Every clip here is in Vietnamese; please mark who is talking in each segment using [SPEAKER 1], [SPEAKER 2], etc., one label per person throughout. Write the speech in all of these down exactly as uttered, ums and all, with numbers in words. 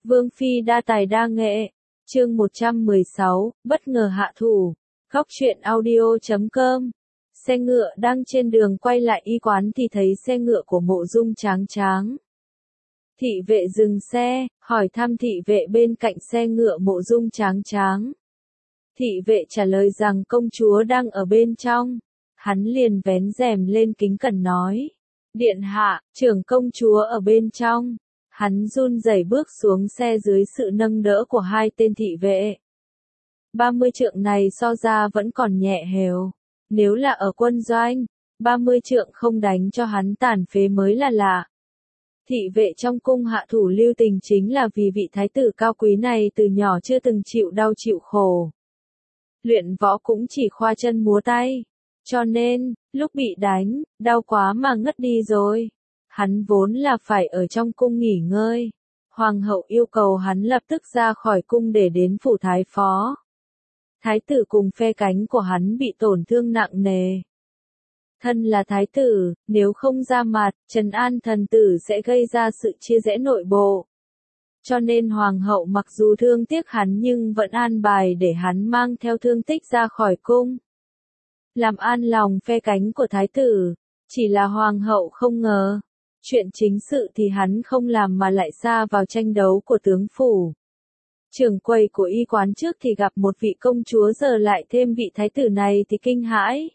[SPEAKER 1] Vương phi đa tài đa nghệ. Chương một trăm mười sáu, bất ngờ hạ thủ. Góc truyện audio chấm com. Xe ngựa đang trên đường quay lại y quán thì thấy xe ngựa của Mộ Dung Tráng Tráng. Thị vệ dừng xe, hỏi thăm thị vệ bên cạnh xe ngựa Mộ Dung Tráng Tráng. Thị vệ trả lời rằng công chúa đang ở bên trong. Hắn liền vén rèm lên kính cẩn nói: Điện hạ, trưởng công chúa ở bên trong. Hắn run rẩy bước xuống xe dưới sự nâng đỡ của hai tên thị vệ. ba mươi trượng này so ra vẫn còn nhẹ hều. Nếu là ở quân doanh, ba mươi trượng không đánh cho hắn tàn phế mới là lạ. Thị vệ trong cung hạ thủ lưu tình chính là vì vị thái tử cao quý này từ nhỏ chưa từng chịu đau chịu khổ. Luyện võ cũng chỉ khoa chân múa tay. Cho nên, lúc bị đánh, đau quá mà ngất đi rồi. Hắn vốn là phải ở trong cung nghỉ ngơi. Hoàng hậu yêu cầu hắn lập tức ra khỏi cung để đến phủ thái phó. Thái tử cùng phe cánh của hắn bị tổn thương nặng nề. Thân là thái tử, nếu không ra mặt, trấn an thần tử sẽ gây ra sự chia rẽ nội bộ. Cho nên hoàng hậu mặc dù thương tiếc hắn nhưng vẫn an bài để hắn mang theo thương tích ra khỏi cung. Làm an lòng phe cánh của thái tử, chỉ là hoàng hậu không ngờ. Chuyện chính sự thì hắn không làm mà lại xa vào tranh đấu của tướng phủ. Trưởng quầy của y quán trước thì gặp một vị công chúa, giờ lại thêm vị thái tử này thì kinh hãi.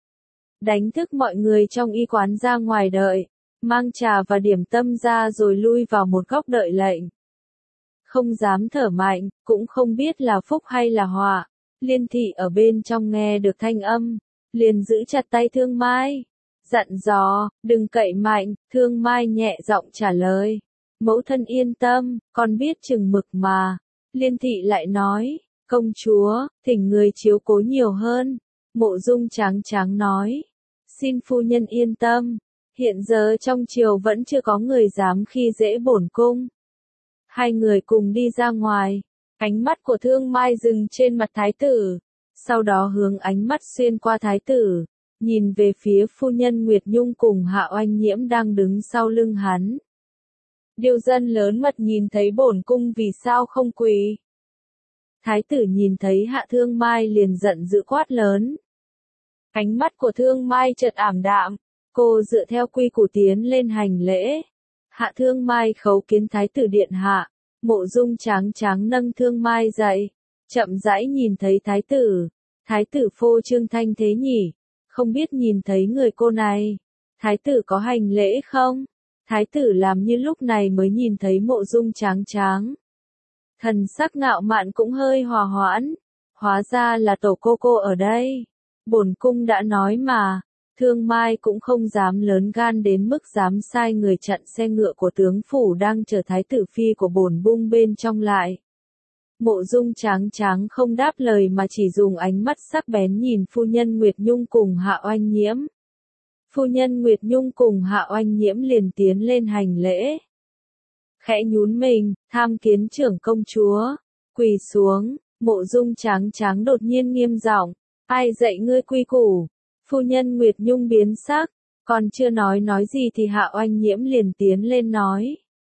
[SPEAKER 1] Đánh thức mọi người trong y quán ra ngoài đợi, mang trà và điểm tâm ra rồi lui vào một góc đợi lệnh. Không dám thở mạnh, cũng không biết là phúc hay là họa. Liên thị ở bên trong nghe được thanh âm, liền giữ chặt tay Thương Mai. Dặn dò, đừng cậy mạnh. Thương Mai nhẹ giọng trả lời. Mẫu thân yên tâm, con biết chừng mực mà. Liên thị lại nói, công chúa, thỉnh người chiếu cố nhiều hơn. Mộ Dung Tráng Tráng nói, xin phu nhân yên tâm, hiện giờ trong triều vẫn chưa có người dám khi dễ bổn cung. Hai người cùng đi ra ngoài, ánh mắt của Thương Mai dừng trên mặt thái tử, sau đó hướng ánh mắt xuyên qua thái tử, nhìn về phía phu nhân Nguyệt Nhung cùng Hạ Oanh Nhiễm đang đứng sau lưng hắn. Điều dân lớn mật nhìn thấy bổn cung vì sao không quỳ. Thái tử nhìn thấy Hạ Thương Mai liền giận dữ quát lớn. Ánh mắt của Thương Mai chợt ảm đạm, cô dựa theo quy củ tiến lên hành lễ. Hạ Thương Mai khấu kiến thái tử điện hạ. Mộ Dung Tráng Tráng nâng Thương Mai dậy, chậm rãi nhìn thấy thái tử. Thái tử phô trương thanh thế nhỉ, không biết nhìn thấy người cô này. Thái tử có hành lễ không? Thái tử làm như lúc này mới nhìn thấy Mộ Dung Tráng Tráng. Thần sắc ngạo mạn cũng hơi hòa hoãn. Hóa ra là tổ cô cô ở đây. Bổn cung đã nói mà. Thương Mai cũng không dám lớn gan đến mức dám sai người chặn xe ngựa của tướng phủ đang chở thái tử phi của bổn bung bên trong lại. Mộ Dung Tráng Tráng không đáp lời mà chỉ dùng ánh mắt sắc bén nhìn phu nhân Nguyệt Nhung cùng Hạ Oanh Nhiễm. Phu nhân Nguyệt Nhung cùng Hạ Oanh Nhiễm liền tiến lên hành lễ. Khẽ nhún mình, tham kiến trưởng công chúa, quỳ xuống. Mộ Dung Tráng Tráng đột nhiên nghiêm giọng, ai dạy ngươi quy củ? Phu nhân Nguyệt Nhung biến sắc, còn chưa nói nói gì thì Hạ Oanh Nhiễm liền tiến lên nói.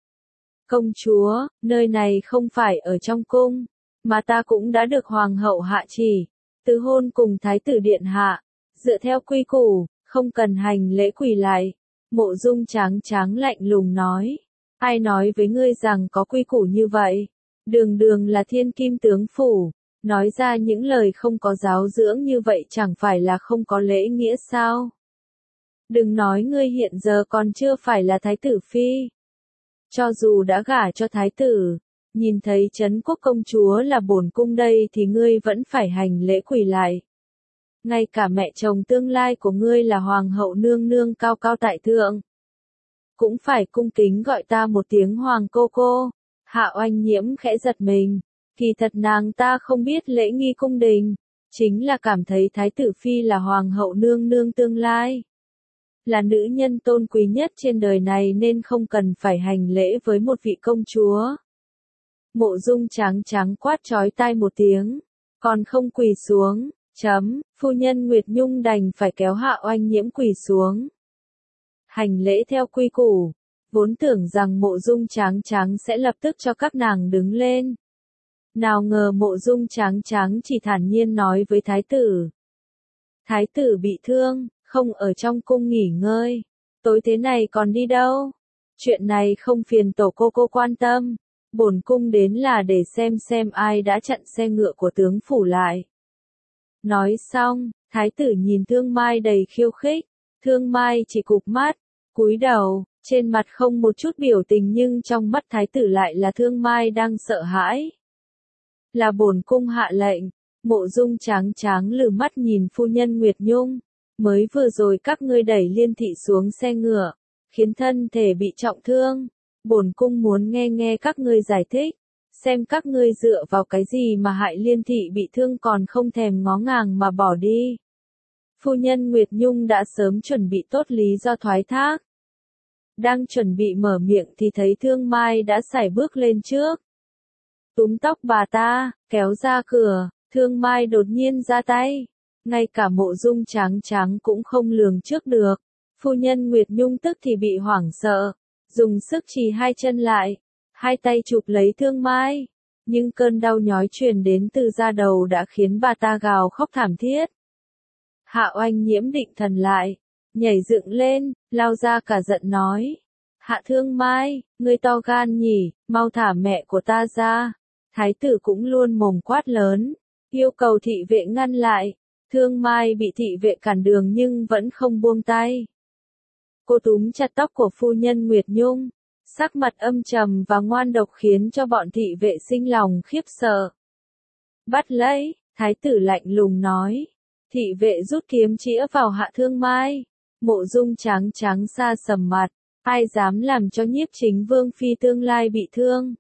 [SPEAKER 1] Công chúa, nơi này không phải ở trong cung, mà ta cũng đã được hoàng hậu hạ chỉ, từ hôn cùng thái tử điện hạ, dựa theo quy củ, không cần hành lễ quỳ lại. Mộ Dung Tráng Tráng lạnh lùng nói, ai nói với ngươi rằng có quy củ như vậy? Đường đường là thiên kim tướng phủ. Nói ra những lời không có giáo dưỡng như vậy chẳng phải là không có lễ nghĩa sao? Đừng nói ngươi hiện giờ còn chưa phải là thái tử phi. Cho dù đã gả cho thái tử, nhìn thấy Trấn Quốc công chúa là bổn cung đây thì ngươi vẫn phải hành lễ quỳ lại. Ngay cả mẹ chồng tương lai của ngươi là hoàng hậu nương nương cao cao tại thượng, cũng phải cung kính gọi ta một tiếng hoàng cô cô. Hạ Oanh Nhiễm khẽ giật mình. Kỳ thật nàng ta không biết lễ nghi cung đình, chính là cảm thấy thái tử phi là hoàng hậu nương nương tương lai, là nữ nhân tôn quý nhất trên đời này nên không cần phải hành lễ với một vị công chúa. Mộ Dung Tráng Tráng quát chói tai một tiếng, còn không quỳ xuống, chấm, phu nhân Nguyệt Nhung đành phải kéo Hạ Oanh Nhiễm quỳ xuống. Hành lễ theo quy củ, vốn tưởng rằng Mộ Dung Tráng Tráng sẽ lập tức cho các nàng đứng lên. Nào ngờ Mộ Dung Tráng Tráng chỉ thản nhiên nói với thái tử. Thái tử bị thương, không ở trong cung nghỉ ngơi. Tối thế này còn đi đâu? Chuyện này không phiền tổ cô cô quan tâm. Bổn cung đến là để xem xem ai đã chặn xe ngựa của tướng phủ lại. Nói xong, thái tử nhìn Thương Mai đầy khiêu khích. Thương Mai chỉ cụp mắt, cúi đầu, trên mặt không một chút biểu tình nhưng trong mắt thái tử lại là Thương Mai đang sợ hãi. Là bổn cung hạ lệnh. Mộ Dung Tráng Tráng lừ mắt nhìn phu nhân Nguyệt Nhung. Mới vừa rồi các ngươi đẩy Liên thị xuống xe ngựa, khiến thân thể bị trọng thương. Bổn cung muốn nghe nghe các ngươi giải thích, xem các ngươi dựa vào cái gì mà hại Liên thị bị thương còn không thèm ngó ngàng mà bỏ đi. Phu nhân Nguyệt Nhung đã sớm chuẩn bị tốt lý do thoái thác. Đang chuẩn bị mở miệng thì thấy Thương Mai đã sải bước lên trước. Túm tóc bà ta, kéo ra cửa, Thương Mai đột nhiên ra tay. Ngay cả Mộ Dung Tráng Tráng cũng không lường trước được. Phu nhân Nguyệt Nhung tức thì bị hoảng sợ, dùng sức trì hai chân lại, hai tay chụp lấy Thương Mai. Nhưng cơn đau nhói truyền đến từ da đầu đã khiến bà ta gào khóc thảm thiết. Hạ Oanh Nhiễm định thần lại, nhảy dựng lên, lao ra cả giận nói. Hạ Thương Mai, ngươi to gan nhỉ, mau thả mẹ của ta ra. Thái tử cũng luôn mồm quát lớn, yêu cầu thị vệ ngăn lại. Thương Mai bị thị vệ cản đường nhưng vẫn không buông tay. Cô túm chặt tóc của phu nhân Nguyệt Nhung, sắc mặt âm trầm và ngoan độc khiến cho bọn thị vệ sinh lòng khiếp sợ. Bắt lấy, thái tử lạnh lùng nói. Thị vệ rút kiếm chĩa vào Hạ Thương Mai. Mộ Dung Tráng Tráng xa sầm mặt, ai dám làm cho Nhiếp Chính Vương phi tương lai bị thương.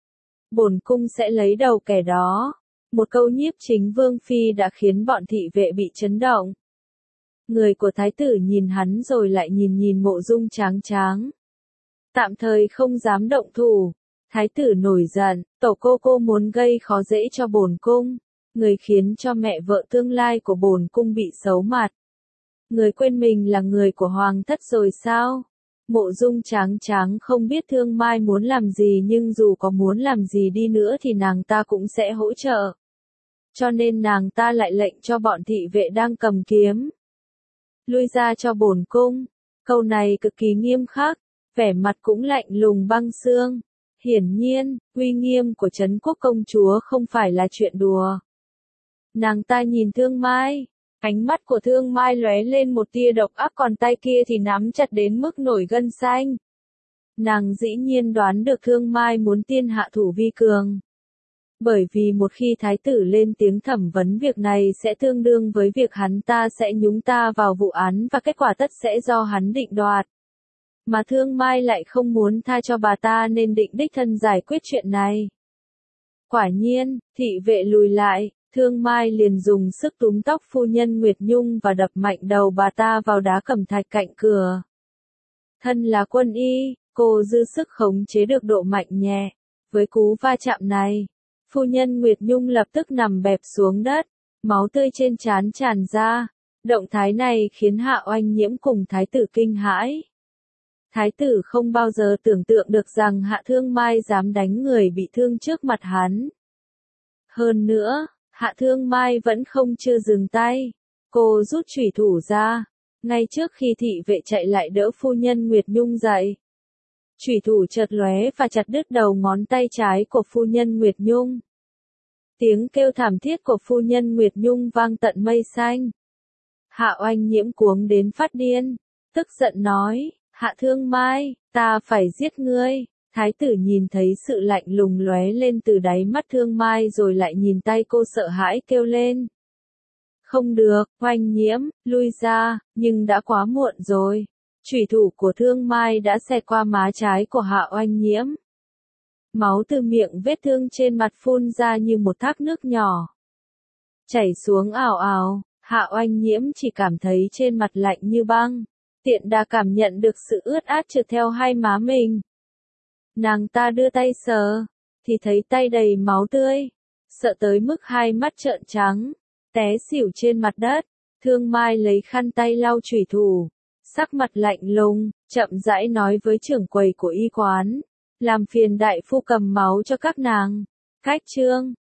[SPEAKER 1] Bổn cung sẽ lấy đầu kẻ đó. Một câu Nhiếp Chính Vương phi đã khiến bọn thị vệ bị chấn động. Người của thái tử nhìn hắn rồi lại nhìn nhìn Mộ Dung Tráng Tráng. Tạm thời không dám động thủ. Thái tử nổi giận, tổ cô cô muốn gây khó dễ cho bổn cung. Người khiến cho mẹ vợ tương lai của bổn cung bị xấu mặt. Người quên mình là người của hoàng thất rồi sao? Mộ Dung Tráng Tráng không biết Thương Mai muốn làm gì nhưng dù có muốn làm gì đi nữa thì nàng ta cũng sẽ hỗ trợ. Cho nên nàng ta lại lệnh cho bọn thị vệ đang cầm kiếm. Lui ra cho bổn cung. Câu này cực kỳ nghiêm khắc, vẻ mặt cũng lạnh lùng băng xương. Hiển nhiên, uy nghiêm của Trấn Quốc công chúa không phải là chuyện đùa. Nàng ta nhìn Thương Mai. Ánh mắt của Thương Mai lóe lên một tia độc ác còn tay kia thì nắm chặt đến mức nổi gân xanh. Nàng dĩ nhiên đoán được Thương Mai muốn tiên hạ thủ vi cường. Bởi vì một khi thái tử lên tiếng thẩm vấn việc này sẽ tương đương với việc hắn ta sẽ nhúng ta vào vụ án và kết quả tất sẽ do hắn định đoạt. Mà Thương Mai lại không muốn tha cho bà ta nên định đích thân giải quyết chuyện này. Quả nhiên, thị vệ lùi lại. Thương Mai liền dùng sức túm tóc phu nhân Nguyệt Nhung và đập mạnh đầu bà ta vào đá cẩm thạch cạnh cửa. Thân là quân y, cô dư sức khống chế được độ mạnh nhẹ. Với cú va chạm này, phu nhân Nguyệt Nhung lập tức nằm bẹp xuống đất, máu tươi trên trán tràn ra. Động thái này khiến Hạ Oanh Nhiễm cùng thái tử kinh hãi. Thái tử không bao giờ tưởng tượng được rằng Hạ Thương Mai dám đánh người bị thương trước mặt hắn. Hơn nữa, Hạ Thương Mai vẫn không chưa dừng tay. Cô rút chủy thủ ra, ngay trước khi thị vệ chạy lại đỡ phu nhân Nguyệt Nhung dậy. Chủy thủ chợt lóe và chặt đứt đầu ngón tay trái của phu nhân Nguyệt Nhung. Tiếng kêu thảm thiết của phu nhân Nguyệt Nhung vang tận mây xanh. Hạ Oanh Nhiễm cuống đến phát điên, tức giận nói, Hạ Thương Mai, ta phải giết ngươi. Thái tử nhìn thấy sự lạnh lùng lóe lên từ đáy mắt Thương Mai rồi lại nhìn tay cô sợ hãi kêu lên. Không được, Oanh Nhiễm, lui ra, nhưng đã quá muộn rồi. Chủy thủ của Thương Mai đã xẹt qua má trái của Hạ Oanh Nhiễm. Máu từ miệng vết thương trên mặt phun ra như một thác nước nhỏ. Chảy xuống ào ào, Hạ Oanh Nhiễm chỉ cảm thấy trên mặt lạnh như băng. Tiện đà cảm nhận được sự ướt át trượt theo hai má mình. Nàng ta đưa tay sờ, thì thấy tay đầy máu tươi, sợ tới mức hai mắt trợn trắng, té xỉu trên mặt đất. Thương Mai lấy khăn tay lau chủy thủ, Sắc mặt lạnh lùng, chậm rãi nói với trưởng quầy của y quán. Làm phiền đại phu cầm máu cho các nàng. Khách trương,